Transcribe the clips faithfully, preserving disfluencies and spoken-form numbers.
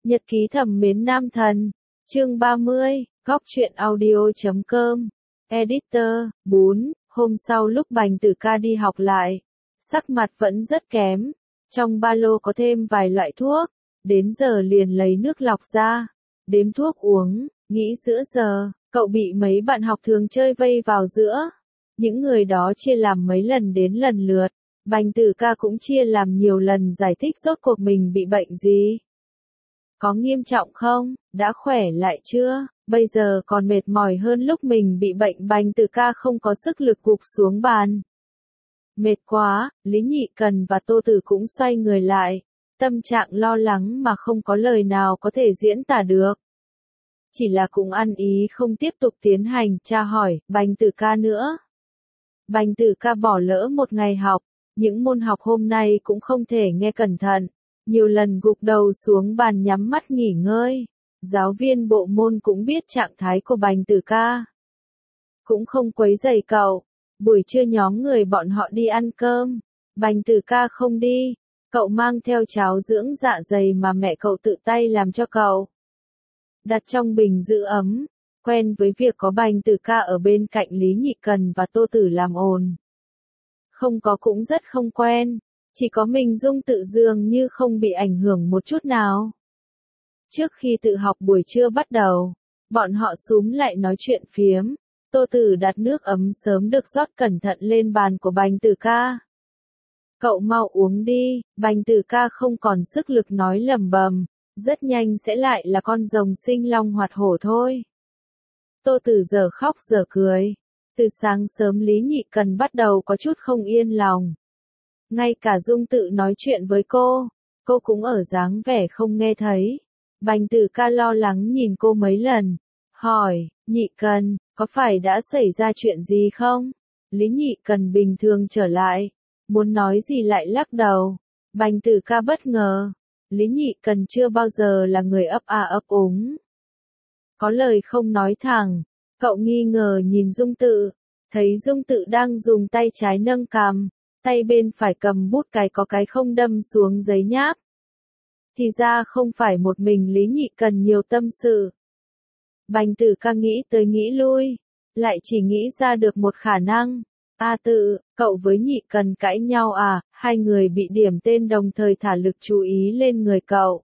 Nhật ký thầm mến nam thần, chương ba mươi, góc truyện audio chấm com, editor, bốn, hôm sau lúc Bành Tử Ca đi học lại, sắc mặt vẫn rất kém, trong ba lô có thêm vài loại thuốc, đến giờ liền lấy nước lọc ra, đếm thuốc uống, nghĩ giữa giờ, cậu bị mấy bạn học thường chơi vây vào giữa, những người đó chia làm mấy lần đến lần lượt, Bành Tử Ca cũng chia làm nhiều lần giải thích rốt cuộc mình bị bệnh gì. Có nghiêm trọng không? Đã khỏe lại chưa? Bây giờ còn mệt mỏi hơn lúc mình bị bệnh. Bành Tử Ca không có sức lực gục xuống bàn. Mệt quá, Lý Nhị Cần và Tô Tử cũng xoay người lại. Tâm trạng lo lắng mà không có lời nào có thể diễn tả được. Chỉ là cũng ăn ý không tiếp tục tiến hành tra hỏi Bành Tử Ca nữa. Bành Tử Ca bỏ lỡ một ngày học, những môn học hôm nay cũng không thể nghe cẩn thận. Nhiều lần gục đầu xuống bàn nhắm mắt nghỉ ngơi. Giáo viên bộ môn cũng biết trạng thái của Bành Tử Ca. Cũng không quấy rầy cậu. Buổi trưa nhóm người bọn họ đi ăn cơm. Bành Tử Ca không đi. Cậu mang theo cháo dưỡng dạ dày mà mẹ cậu tự tay làm cho cậu. Đặt trong bình giữ ấm. Quen với việc có Bành Tử Ca ở bên cạnh Lý Nhị Cần và Tô Tử làm ồn. Không có cũng rất không quen. Chỉ có mình Dung Tự dường như không bị ảnh hưởng một chút nào. Trước khi tự học buổi trưa bắt đầu, bọn họ xúm lại nói chuyện phiếm. Tô Tử đặt nước ấm sớm được rót cẩn thận lên bàn của Bành Tử Ca. Cậu mau uống đi, Bành Tử Ca không còn sức lực nói lầm bầm, rất nhanh sẽ lại là con rồng sinh long hoạt hổ thôi. Tô Tử giờ khóc giờ cười. Từ sáng sớm Lý Nhị Cần bắt đầu có chút không yên lòng. Ngay cả Dung Tự nói chuyện với cô, cô cũng ở dáng vẻ không nghe thấy. Bành Tử Ca lo lắng nhìn cô mấy lần, hỏi, Nhị Cần, có phải đã xảy ra chuyện gì không? Lý Nhị Cần bình thường trở lại, muốn nói gì lại lắc đầu. Bành Tử Ca bất ngờ, Lý Nhị Cần chưa bao giờ là người ấp a ấp úng. Có lời không nói thẳng, cậu nghi ngờ nhìn Dung Tự, thấy Dung Tự đang dùng tay trái nâng cằm. Tay bên phải cầm bút cái có cái không đâm xuống giấy nháp. Thì ra không phải một mình Lý Nhị Cần nhiều tâm sự. Bành Tử Ca nghĩ tới nghĩ lui, lại chỉ nghĩ ra được một khả năng. A Tự, cậu với Nhị Cần cãi nhau à, hai người bị điểm tên đồng thời thả lực chú ý lên người cậu.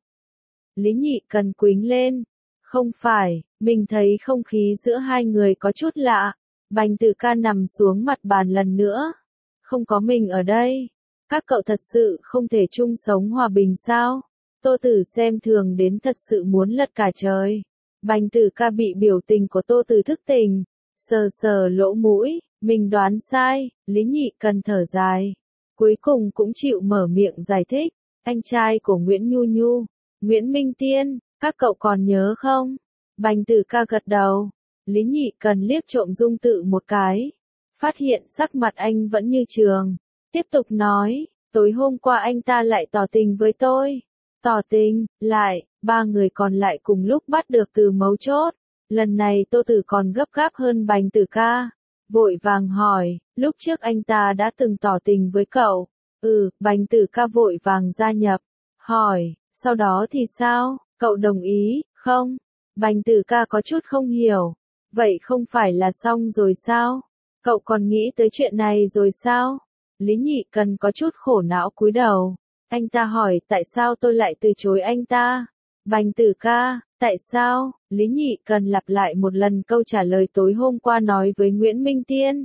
Lý Nhị Cần quính lên. Không phải, mình thấy không khí giữa hai người có chút lạ. Bành Tử Ca nằm xuống mặt bàn lần nữa. Không có mình ở đây. Các cậu thật sự không thể chung sống hòa bình sao? Tô Tử xem thường đến thật sự muốn lật cả trời. Bành Tử Ca bị biểu tình của Tô Tử thức tỉnh. Sờ sờ lỗ mũi, mình đoán sai, Lý Nhị Cần thở dài. Cuối cùng cũng chịu mở miệng giải thích. Anh trai của Nguyễn Nhu Nhu, Nguyễn Minh Tiên, các cậu còn nhớ không? Bành Tử Ca gật đầu. Lý Nhị Cần liếc trộm Dung Tự một cái. Phát hiện sắc mặt anh vẫn như thường. Tiếp tục nói, tối hôm qua anh ta lại tỏ tình với tôi. Tỏ tình, lại, ba người còn lại cùng lúc bắt được từ mấu chốt. Lần này Tô Tử còn gấp gáp hơn Bành Tử Ca. Vội vàng hỏi, lúc trước anh ta đã từng tỏ tình với cậu. Ừ, Bành Tử Ca vội vàng gia nhập. Hỏi, sau đó thì sao, cậu đồng ý, không? Bành Tử Ca có chút không hiểu. Vậy không phải là xong rồi sao? Cậu còn nghĩ tới chuyện này rồi sao? Lý Nhị Cần có chút khổ não cúi đầu. Anh ta hỏi tại sao tôi lại từ chối anh ta? Bành Tử Ca, tại sao? Lý Nhị Cần lặp lại một lần câu trả lời tối hôm qua nói với Nguyễn Minh Tiên.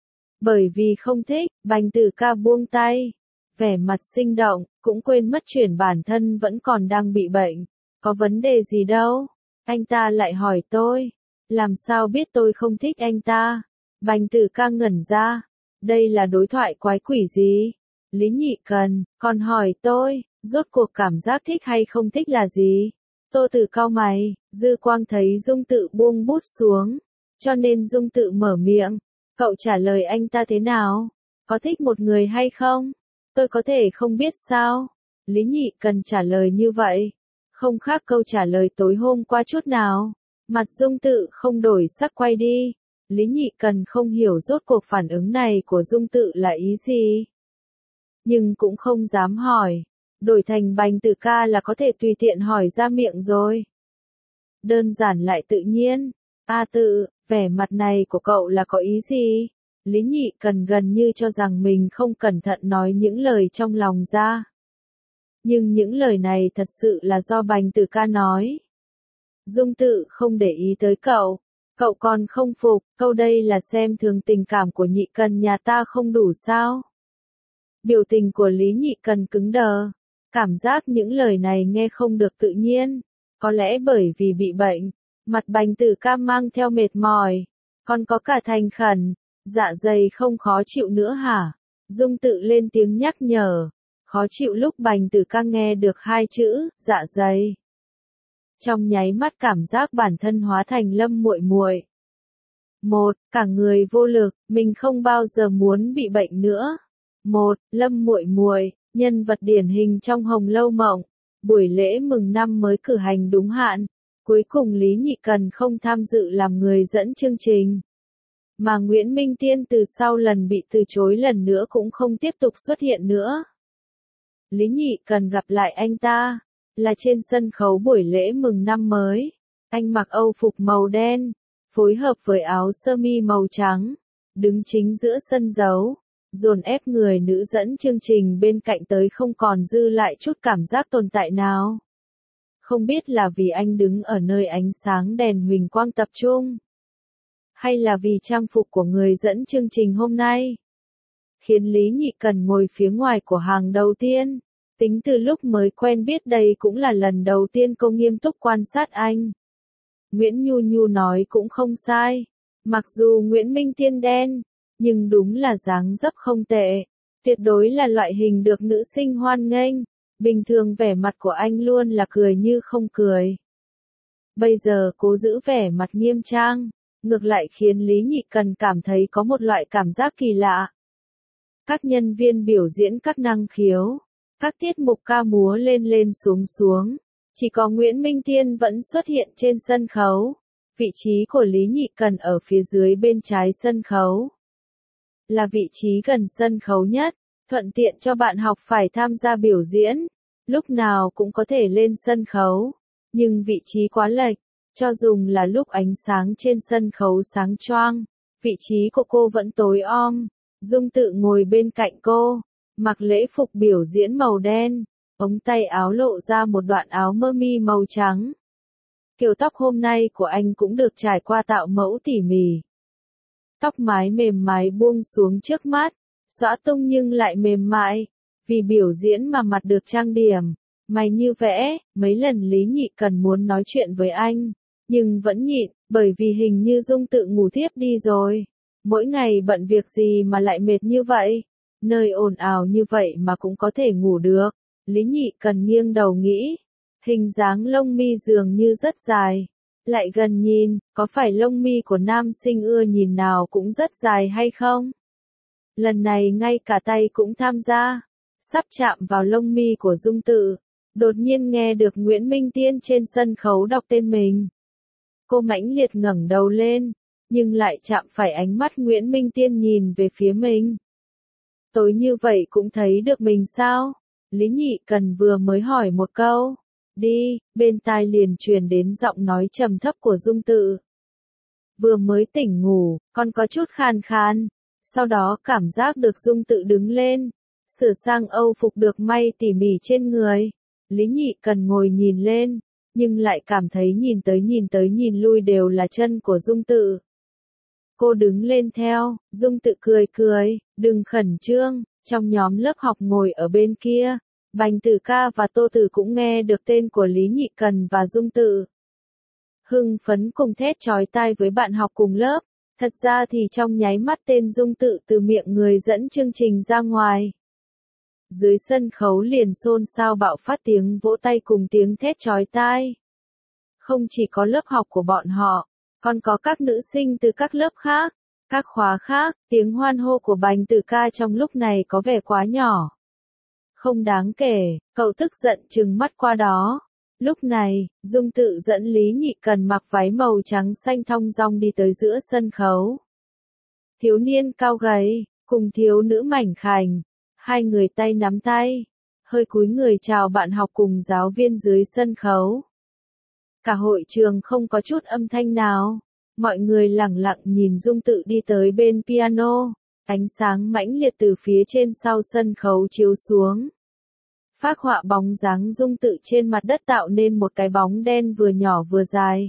Bởi vì không thích, Bành Tử Ca buông tay. Vẻ mặt sinh động, cũng quên mất chuyện bản thân vẫn còn đang bị bệnh. Có vấn đề gì đâu? Anh ta lại hỏi tôi. Làm sao biết tôi không thích anh ta? Bành Tử Ca ngẩn ra. Đây là đối thoại quái quỷ gì? Lý Nhị Cần, còn hỏi tôi, rốt cuộc cảm giác thích hay không thích là gì? Tô Tử cau mày, dư quang thấy Dung Tự buông bút xuống. Cho nên Dung Tự mở miệng. Cậu trả lời anh ta thế nào? Có thích một người hay không? Tôi có thể không biết sao? Lý Nhị Cần trả lời như vậy. Không khác câu trả lời tối hôm qua chút nào. Mặt Dung Tự không đổi sắc quay đi. Lý Nhị Cần không hiểu rốt cuộc phản ứng này của Dung Tự là ý gì. Nhưng cũng không dám hỏi. đổi thành Bành Tử Ca là có thể tùy tiện hỏi ra miệng rồi. Đơn giản lại tự nhiên. A Tự, vẻ mặt này của cậu là có ý gì? Lý Nhị Cần gần như cho rằng mình không cẩn thận nói những lời trong lòng ra. Nhưng những lời này thật sự là do Bành Tử Ca nói. Dung Tự không để ý tới cậu. Cậu còn không phục, câu đây là xem thường tình cảm của Nhị Cần nhà ta không đủ sao? Biểu tình của Lý Nhị Cần cứng đờ. Cảm giác những lời này nghe không được tự nhiên. Có lẽ bởi vì bị bệnh. Mặt Bành Tử Ca mang theo mệt mỏi. Còn có cả thành khẩn. Dạ dày không khó chịu nữa hả? Dung Tự lên tiếng nhắc nhở. Khó chịu lúc Bành Tử Ca nghe được hai chữ, dạ dày. Trong nháy mắt cảm giác bản thân hóa thành Lâm Muội Muội. Một, cả người vô lực, mình không bao giờ muốn bị bệnh nữa. Một, Lâm Muội Muội, nhân vật điển hình trong Hồng Lâu Mộng. Buổi lễ mừng năm mới cử hành đúng hạn. Cuối cùng Lý Nhị Cần không tham dự làm người dẫn chương trình. Mà Nguyễn Minh Tiên từ sau lần bị từ chối lần nữa cũng không tiếp tục xuất hiện nữa. Lý Nhị Cần gặp lại anh ta, là trên sân khấu buổi lễ mừng năm mới. Anh mặc âu phục màu đen, phối hợp với áo sơ mi màu trắng, đứng chính giữa sân khấu, dồn ép người nữ dẫn chương trình bên cạnh tới không còn dư lại chút cảm giác tồn tại nào. Không biết là vì anh đứng ở nơi ánh sáng đèn huỳnh quang tập trung, hay là vì trang phục của người dẫn chương trình hôm nay, khiến Lý Nhị Cần ngồi phía ngoài của hàng đầu tiên. Tính từ lúc mới quen biết đây cũng là lần đầu tiên cô nghiêm túc quan sát anh. Nguyễn Nhu Nhu nói cũng không sai. Mặc dù Nguyễn Minh Tiên đen, nhưng đúng là dáng dấp không tệ. Tuyệt đối là loại hình được nữ sinh hoan nghênh. Bình thường vẻ mặt của anh luôn là cười như không cười. Bây giờ cố giữ vẻ mặt nghiêm trang, ngược lại khiến Lý Nhị Cần cảm thấy có một loại cảm giác kỳ lạ. Các nhân viên biểu diễn các năng khiếu, các tiết mục ca múa lên lên xuống xuống, chỉ có Nguyễn Minh Tiên vẫn xuất hiện trên sân khấu. Vị trí của Lý Nhị Cần ở phía dưới bên trái sân khấu, là vị trí gần sân khấu nhất, thuận tiện cho bạn học phải tham gia biểu diễn, lúc nào cũng có thể lên sân khấu. Nhưng vị trí quá lệch, cho dùng là lúc ánh sáng trên sân khấu sáng choang, vị trí của cô vẫn tối om. Dung Tự ngồi bên cạnh cô, mặc lễ phục biểu diễn màu đen, ống tay áo lộ ra một đoạn áo mơ mi màu trắng. Kiểu tóc hôm nay của anh cũng được trải qua tạo mẫu tỉ mỉ. Tóc mái mềm mái buông xuống trước mắt, xõa tung nhưng lại mềm mại, vì biểu diễn mà mặt được trang điểm, mày như vẽ. Mấy lần Lý Nhị Cần muốn nói chuyện với anh, nhưng vẫn nhịn, bởi vì hình như Dung Tự ngủ thiếp đi rồi. Mỗi ngày bận việc gì mà lại mệt như vậy? Nơi ồn ào như vậy mà cũng có thể ngủ được. Lý Nhị Cần nghiêng đầu nghĩ. Hình dáng lông mi dường như rất dài. Lại gần nhìn, có phải lông mi của nam sinh ưa nhìn nào cũng rất dài hay không? Lần này ngay cả tay cũng tham gia. Sắp chạm vào lông mi của Dung Tự, đột nhiên nghe được Nguyễn Minh Tiên trên sân khấu đọc tên mình. Cô mãnh liệt ngẩng đầu lên, nhưng lại chạm phải ánh mắt Nguyễn Minh Tiên nhìn về phía mình. Tối như vậy cũng thấy được mình sao? Lý Nhị Cần vừa mới hỏi một câu. Đi, bên tai liền truyền đến giọng nói trầm thấp của Dung Tự. Vừa mới tỉnh ngủ, còn có chút khàn khàn. Sau đó cảm giác được Dung Tự đứng lên, sửa sang âu phục được may tỉ mỉ trên người. Lý Nhị Cần ngồi nhìn lên, nhưng lại cảm thấy nhìn tới nhìn tới nhìn lui đều là chân của Dung Tự. Cô đứng lên theo, Dung Tự cười cười, đừng khẩn trương. Trong nhóm lớp học ngồi ở bên kia, Bành Tử Ca và Tô Tử cũng nghe được tên của Lý Nhị Cần và Dung Tự. Hưng phấn cùng thét chói tai với bạn học cùng lớp. Thật ra thì trong nháy mắt tên Dung Tự từ miệng người dẫn chương trình ra ngoài. Dưới sân khấu liền xôn xao bạo phát tiếng vỗ tay cùng tiếng thét chói tai. Không chỉ có lớp học của bọn họ, còn có các nữ sinh từ các lớp khác, các khóa khác. Tiếng hoan hô của Bành Tử Ca trong lúc này có vẻ quá nhỏ. Không đáng kể, cậu tức giận trừng mắt qua đó. Lúc này, Dung Tự dẫn Lý Nhị Cần mặc váy màu trắng xanh thong dong đi tới giữa sân khấu. Thiếu niên cao gầy, cùng thiếu nữ mảnh khảnh, hai người tay nắm tay, hơi cúi người chào bạn học cùng giáo viên dưới sân khấu. Cả hội trường không có chút âm thanh nào. Mọi người lẳng lặng nhìn Dung Tự đi tới bên piano, ánh sáng mãnh liệt từ phía trên sau sân khấu chiếu xuống. Phác họa bóng dáng Dung Tự trên mặt đất tạo nên một cái bóng đen vừa nhỏ vừa dài.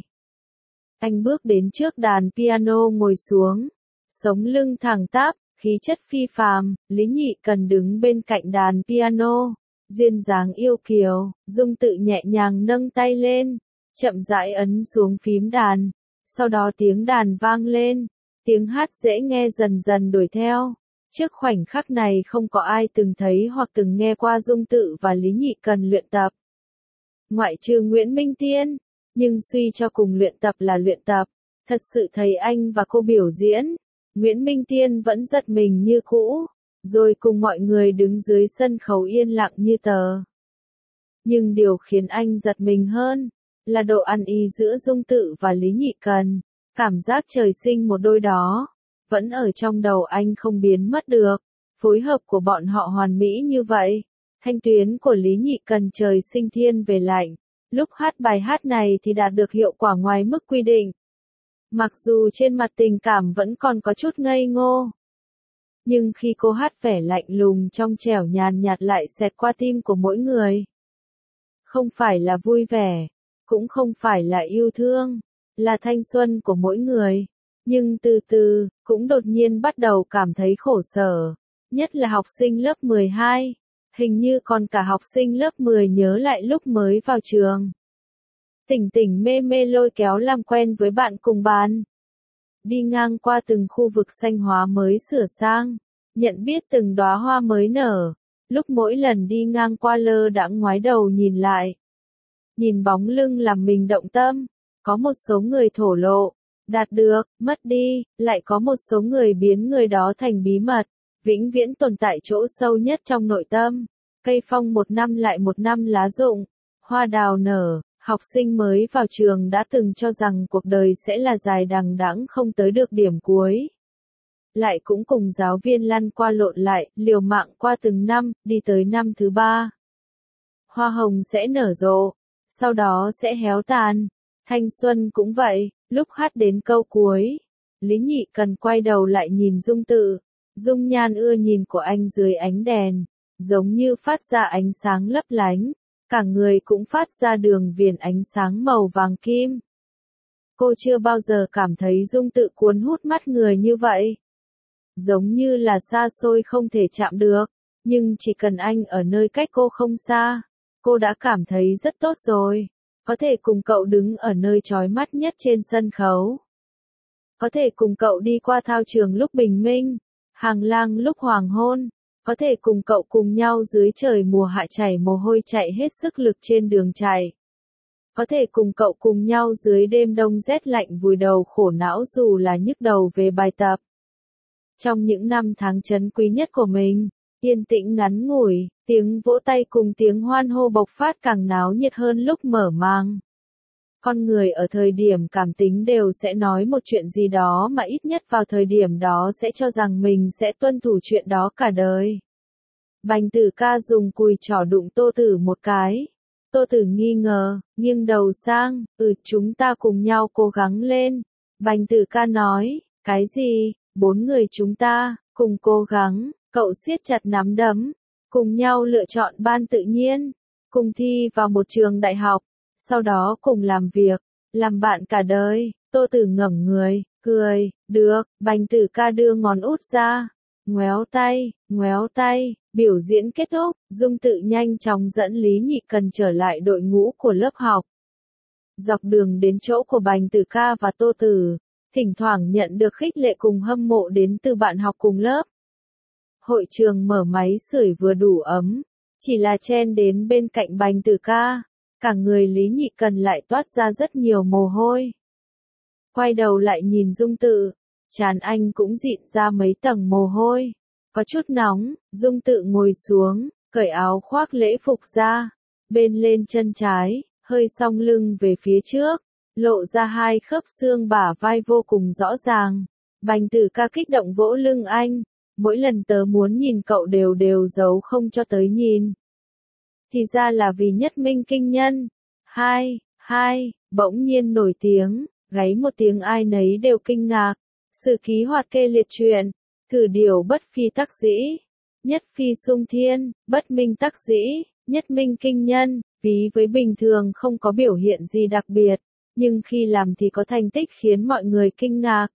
Anh bước đến trước đàn piano ngồi xuống, sống lưng thẳng tắp, khí chất phi phàm. Lý Nhị Cần đứng bên cạnh đàn piano, duyên dáng yêu kiều. Dung Tự nhẹ nhàng nâng tay lên, chậm rãi ấn xuống phím đàn, sau đó tiếng đàn vang lên, tiếng hát dễ nghe dần dần đuổi theo. Trước khoảnh khắc này không có ai từng thấy hoặc từng nghe qua Dung Tự và Lý Nhị Cần luyện tập. Ngoại trừ Nguyễn Minh Tiên, nhưng suy cho cùng luyện tập là luyện tập, thật sự thấy anh và cô biểu diễn, Nguyễn Minh Tiên vẫn giật mình như cũ, rồi cùng mọi người đứng dưới sân khấu yên lặng như tờ. Nhưng điều khiến anh giật mình hơn, là độ ăn ý giữa Dung Tự và Lý Nhị Cần, cảm giác trời sinh một đôi đó, vẫn ở trong đầu anh không biến mất được, phối hợp của bọn họ hoàn mỹ như vậy. Thanh tuyến của Lý Nhị Cần trời sinh thiên về lạnh, lúc hát bài hát này thì đạt được hiệu quả ngoài mức quy định. Mặc dù trên mặt tình cảm vẫn còn có chút ngây ngô, nhưng khi cô hát vẻ lạnh lùng trong trẻo nhàn nhạt lại xẹt qua tim của mỗi người. Không phải là vui vẻ, cũng không phải là yêu thương, là thanh xuân của mỗi người. Nhưng từ từ, cũng đột nhiên bắt đầu cảm thấy khổ sở, nhất là học sinh lớp mười hai, hình như còn cả học sinh lớp mười nhớ lại lúc mới vào trường. Tỉnh tỉnh mê mê lôi kéo làm quen với bạn cùng bàn. Đi ngang qua từng khu vực xanh hóa mới sửa sang, nhận biết từng đóa hoa mới nở, lúc mỗi lần đi ngang qua lơ đãng ngoái đầu nhìn lại. Nhìn bóng lưng làm mình động tâm, có một số người thổ lộ, đạt được, mất đi, lại có một số người biến người đó thành bí mật, vĩnh viễn tồn tại chỗ sâu nhất trong nội tâm. Cây phong một năm lại một năm lá rụng, hoa đào nở, học sinh mới vào trường đã từng cho rằng cuộc đời sẽ là dài đằng đẵng không tới được điểm cuối. Lại cũng cùng giáo viên lăn qua lộn lại, liều mạng qua từng năm, đi tới năm thứ ba. Hoa hồng sẽ nở rộ, sau đó sẽ héo tàn. Thanh xuân cũng vậy, lúc hát đến câu cuối, Lý Nhị Cần quay đầu lại nhìn Dung Tự, dung nhan ưa nhìn của anh dưới ánh đèn, giống như phát ra ánh sáng lấp lánh, cả người cũng phát ra đường viền ánh sáng màu vàng kim. Cô chưa bao giờ cảm thấy Dung Tự cuốn hút mắt người như vậy. Giống như là xa xôi không thể chạm được, nhưng chỉ cần anh ở nơi cách cô không xa, cô đã cảm thấy rất tốt rồi. Có thể cùng cậu đứng ở nơi chói mắt nhất trên sân khấu. Có thể cùng cậu đi qua thao trường lúc bình minh, hàng lang lúc hoàng hôn. Có thể cùng cậu cùng nhau dưới trời mùa hạ chảy mồ hôi chạy hết sức lực trên đường chạy. Có thể cùng cậu cùng nhau dưới đêm đông rét lạnh vùi đầu khổ não dù là nhức đầu về bài tập. Trong những năm tháng trấn quý nhất của mình, yên tĩnh ngắn ngủi, tiếng vỗ tay cùng tiếng hoan hô bộc phát càng náo nhiệt hơn lúc mở màng. Con người ở thời điểm cảm tính đều sẽ nói một chuyện gì đó mà ít nhất vào thời điểm đó sẽ cho rằng mình sẽ tuân thủ chuyện đó cả đời. Bành Tử Ca dùng cùi trỏ đụng Tô Tử một cái. Tô Tử nghi ngờ, nghiêng đầu sang, ừ chúng ta cùng nhau cố gắng lên. Bành Tử Ca nói, cái gì, bốn người chúng ta, cùng cố gắng, cậu siết chặt nắm đấm, cùng nhau lựa chọn ban tự nhiên, cùng thi vào một trường đại học, sau đó cùng làm việc, làm bạn cả đời. Tô Tử ngẩng người, cười, được, Bành Tử Ca đưa ngón út ra, ngoéo tay, ngoéo tay, biểu diễn kết thúc, Dung Tự nhanh chóng dẫn Lý Nhị Cần trở lại đội ngũ của lớp học. Dọc đường đến chỗ của Bành Tử Ca và Tô Tử, thỉnh thoảng nhận được khích lệ cùng hâm mộ đến từ bạn học cùng lớp. Hội trường mở máy sưởi vừa đủ ấm, chỉ là chen đến bên cạnh Bành Tử Ca, cả người Lý Nhị Cần lại toát ra rất nhiều mồ hôi. Quay đầu lại nhìn Dung Tự, trán anh cũng dịn ra mấy tầng mồ hôi, có chút nóng. Dung Tự ngồi xuống, cởi áo khoác lễ phục ra, bên lên chân trái, hơi song lưng về phía trước, lộ ra hai khớp xương bả vai vô cùng rõ ràng. Bành Tử Ca kích động vỗ lưng anh, mỗi lần tớ muốn nhìn cậu đều đều giấu không cho tới nhìn. thì ra là vì nhất minh kinh nhân. Hai, hai, bỗng nhiên nổi tiếng, gáy một tiếng ai nấy đều kinh ngạc. Sử ký hoạt kê liệt truyện, thử điều bất phi tắc dĩ, nhất phi sung thiên, bất minh tắc dĩ, nhất minh kinh nhân, ví với bình thường không có biểu hiện gì đặc biệt, nhưng khi làm thì có thành tích khiến mọi người kinh ngạc.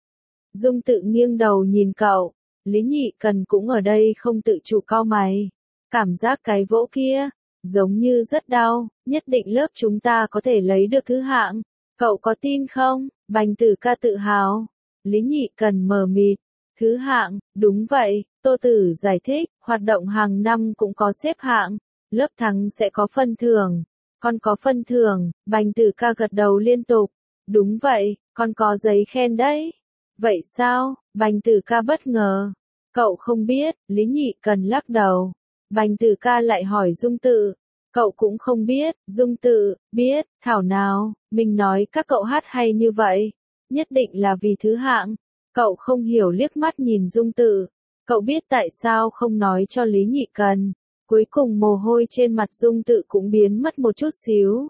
Dung Tự nghiêng đầu nhìn cậu, Lý Nhị Cần cũng ở đây không tự chủ cau mày. Cảm giác cái vỗ kia, giống như rất đau, nhất định lớp chúng ta có thể lấy được thứ hạng. Cậu có tin không? Bành Tử Ca tự hào. Lý Nhị Cần mờ mịt. Thứ hạng, đúng vậy, Tô Tử giải thích, hoạt động hàng năm cũng có xếp hạng, lớp thắng sẽ có phân thưởng. Con có phân thưởng, Bành Tử Ca gật đầu liên tục. Đúng vậy, con có giấy khen đấy. Vậy sao? Bành Tử Ca bất ngờ. Cậu không biết, Lý Nhị Cần lắc đầu. Bành Tử Ca lại hỏi Dung Tự. Cậu cũng không biết, Dung Tự, biết, thảo nào, mình nói các cậu hát hay như vậy. Nhất định là vì thứ hạng. Cậu không hiểu liếc mắt nhìn Dung Tự. Cậu biết tại sao không nói cho Lý Nhị Cần. Cuối cùng mồ hôi trên mặt Dung Tự cũng biến mất một chút xíu.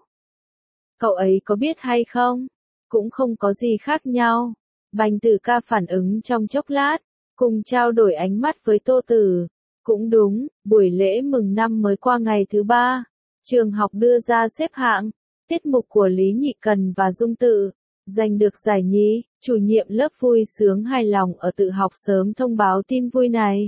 Cậu ấy có biết hay không? Cũng không có gì khác nhau. Bành Tử Ca phản ứng trong chốc lát, cùng trao đổi ánh mắt với Tô Tử. Cũng đúng, buổi lễ mừng năm mới qua ngày thứ ba. Trường học đưa ra xếp hạng, tiết mục của Lý Nhị Cần và Dung Tự. Giành được giải nhì, chủ nhiệm lớp vui sướng hài lòng ở tự học sớm thông báo tin vui này.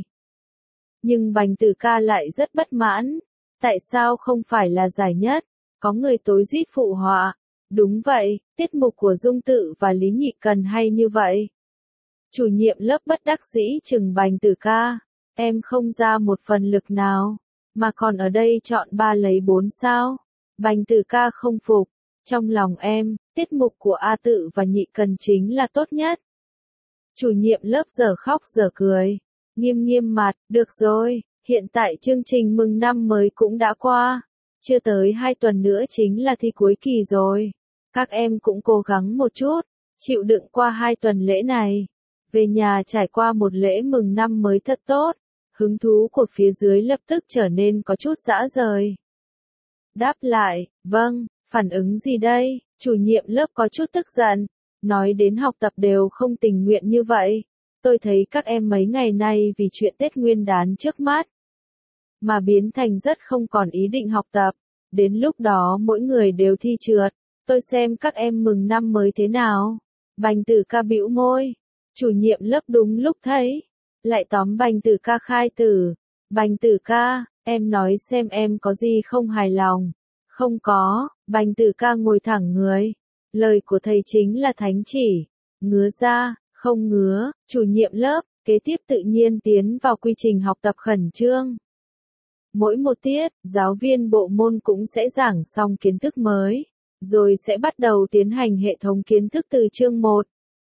Nhưng Bành Tử Ca lại rất bất mãn. Tại sao không phải là giải nhất? Có người tối rít phụ họa. Đúng vậy, tiết mục của Dung Tự và Lý Nhị Cần hay như vậy. Chủ nhiệm lớp bất đắc dĩ chừng Bành Tử Ca. Em không ra một phần lực nào, mà còn ở đây chọn ba lấy bốn sao. Bành Tử Ca không phục. Trong lòng em, tiết mục của A Tự và Nhị Cần chính là tốt nhất. Chủ nhiệm lớp giờ khóc giờ cười. Nghiêm nghiêm mặt, được rồi, hiện tại chương trình mừng năm mới cũng đã qua. Chưa tới hai tuần nữa chính là thi cuối kỳ rồi. Các em cũng cố gắng một chút, chịu đựng qua hai tuần lễ này. Về nhà trải qua một lễ mừng năm mới thật tốt. Hứng thú của phía dưới lập tức trở nên có chút dã rời. Đáp lại, vâng, phản ứng gì đây? Chủ nhiệm lớp có chút tức giận. Nói đến học tập đều không tình nguyện như vậy. Tôi thấy các em mấy ngày nay vì chuyện Tết Nguyên đán trước mắt, mà biến thành rất không còn ý định học tập. Đến lúc đó mỗi người đều thi trượt. Tôi xem các em mừng năm mới thế nào. Bành Tử Ca bĩu môi. Chủ nhiệm lớp đúng lúc thấy. Lại tóm Bành Tử Ca khai tử. Bành Tử Ca, em nói xem em có gì không hài lòng. Không có, Bành Tử Ca ngồi thẳng người. Lời của thầy chính là thánh chỉ. Ngứa ra, không ngứa, chủ nhiệm lớp, kế tiếp tự nhiên tiến vào quy trình học tập khẩn trương. Mỗi một tiết, giáo viên bộ môn cũng sẽ giảng xong kiến thức mới, rồi sẽ bắt đầu tiến hành hệ thống kiến thức từ chương một.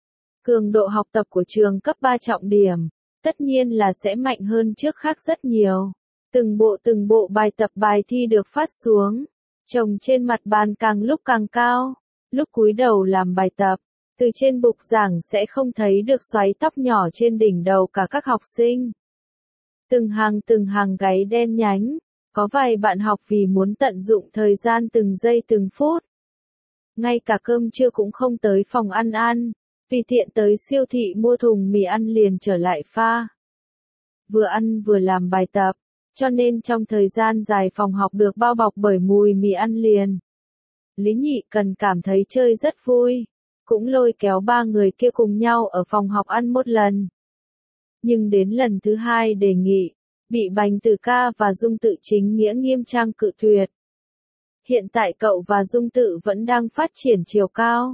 Cường độ học tập của trường cấp ba trọng điểm, tất nhiên là sẽ mạnh hơn trước khác rất nhiều. Từng bộ từng bộ bài tập bài thi được phát xuống, chồng trên mặt bàn càng lúc càng cao. Lúc cúi đầu làm bài tập, từ trên bục giảng sẽ không thấy được xoáy tóc nhỏ trên đỉnh đầu cả các học sinh. Từng hàng từng hàng gáy đen nhánh, có vài bạn học vì muốn tận dụng thời gian từng giây từng phút. Ngay cả cơm trưa cũng không tới phòng ăn ăn, vì tiện tới siêu thị mua thùng mì ăn liền trở lại pha. Vừa ăn vừa làm bài tập, cho nên trong thời gian dài phòng học được bao bọc bởi mùi mì ăn liền. Lý Nhị Cần cảm thấy chơi rất vui, cũng lôi kéo ba người kia cùng nhau ở phòng học ăn một lần. Nhưng đến lần thứ hai đề nghị, bị Bành Tử Ca và Dung Tự chính nghĩa nghiêm trang cự tuyệt. Hiện tại cậu và Dung Tự vẫn đang phát triển chiều cao.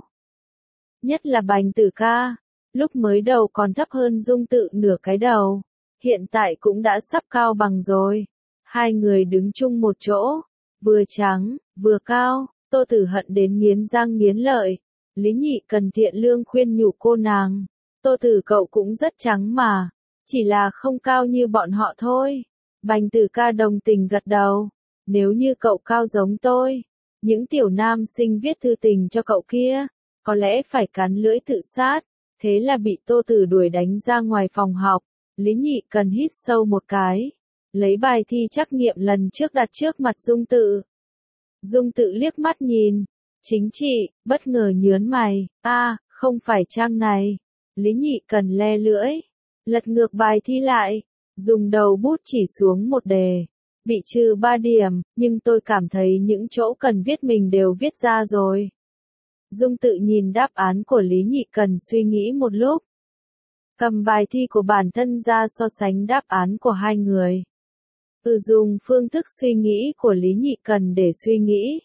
Nhất là Bành Tử Ca, lúc mới đầu còn thấp hơn Dung Tự nửa cái đầu, hiện tại cũng đã sắp cao bằng rồi. Hai người đứng chung một chỗ, vừa trắng, vừa cao. Tô Tử hận đến nghiến răng nghiến lợi. Lý Nhị Cần thiện lương khuyên nhủ cô nàng. Tô Tử cậu cũng rất trắng mà. Chỉ là không cao như bọn họ thôi. Bành Tử Ca đồng tình gật đầu. Nếu như cậu cao giống tôi, những tiểu nam sinh viết thư tình cho cậu kia, có lẽ phải cắn lưỡi tự sát. Thế là bị Tô Tử đuổi đánh ra ngoài phòng học. Lý Nhị Cần hít sâu một cái. lấy bài thi trắc nghiệm lần trước đặt trước mặt Dung Tự. Dung Tự liếc mắt nhìn, chính trị, bất ngờ nhớn mày, a, không phải trang này. Lý Nhị Cần le lưỡi, lật ngược bài thi lại, dùng đầu bút chỉ xuống một đề. Bị trừ ba điểm, nhưng tôi cảm thấy những chỗ cần viết mình đều viết ra rồi. Dung Tự nhìn đáp án của Lý Nhị Cần suy nghĩ một lúc. Cầm bài thi của bản thân ra so sánh đáp án của hai người. Ừ, dùng phương thức suy nghĩ của Lý Nhị Cần để suy nghĩ.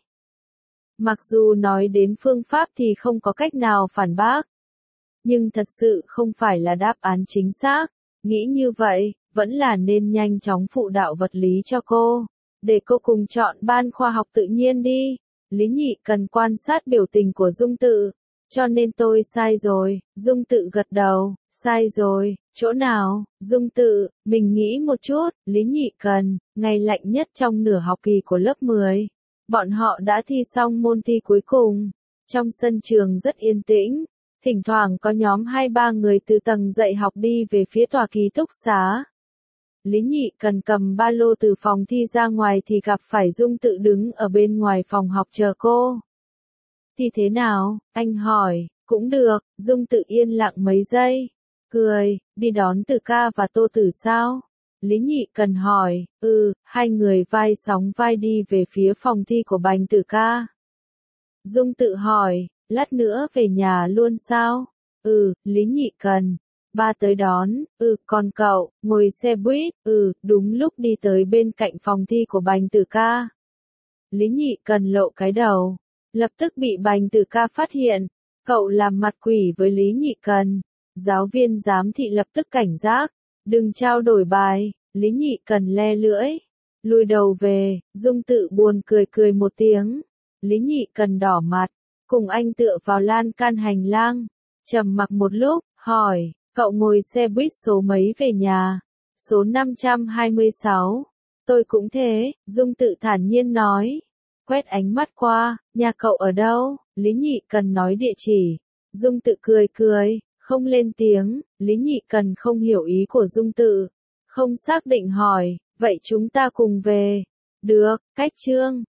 Mặc dù nói đến phương pháp thì không có cách nào phản bác. Nhưng thật sự không phải là đáp án chính xác. Nghĩ như vậy, vẫn là nên nhanh chóng phụ đạo vật lý cho cô. Để cô cùng chọn ban khoa học tự nhiên đi. Lý Nhị Cần quan sát biểu tình của Dung Tự. Cho nên tôi sai rồi. Dung Tự gật đầu. Sai rồi, chỗ nào? Dung Tự, mình nghĩ một chút. Lý Nhị Cần, ngày lạnh nhất trong nửa học kỳ của lớp mười. Bọn họ đã thi xong môn thi cuối cùng. Trong sân trường rất yên tĩnh. Thỉnh thoảng có nhóm hai ba người từ tầng dạy học đi về phía tòa ký túc xá. Lý Nhị Cần cầm ba lô từ phòng thi ra ngoài thì gặp phải Dung Tự đứng ở bên ngoài phòng học chờ cô. Thì thế nào? Anh hỏi. Cũng được. Dung Tự yên lặng mấy giây. Cười, đi đón Từ ca và Tô Tử sao? Lý Nhị Cần hỏi. Ừ, hai người vai sóng vai đi về phía phòng thi của Bành Tử ca. Dung Tự hỏi. Lát nữa về nhà luôn sao? Ừ, Lý Nhị Cần. Ba tới đón. Ừ, còn cậu, ngồi xe buýt. Ừ, đúng lúc đi tới bên cạnh phòng thi của Bành Tử ca. Lý Nhị Cần lộ cái đầu. Lập tức bị Bành Tử ca phát hiện. Cậu làm mặt quỷ với Lý Nhị Cần. Giáo viên giám thị lập tức cảnh giác. Đừng trao đổi bài. Lý Nhị Cần le lưỡi. Lùi đầu về. Dung Tự buồn cười cười một tiếng. Lý Nhị Cần đỏ mặt. Cùng anh tựa vào lan can hành lang. Trầm mặc một lúc, hỏi. Cậu ngồi xe buýt số mấy về nhà? Số năm trăm hai mươi sáu. Tôi cũng thế. Dung Tự thản nhiên nói. Quét ánh mắt qua. Nhà cậu ở đâu? Lý Nhị Cần nói địa chỉ. Dung Tự cười cười. Không lên tiếng. Lý Nhị Cần không hiểu ý của Dung Tự. Không xác định hỏi. Vậy chúng ta cùng về. Được, cách chương.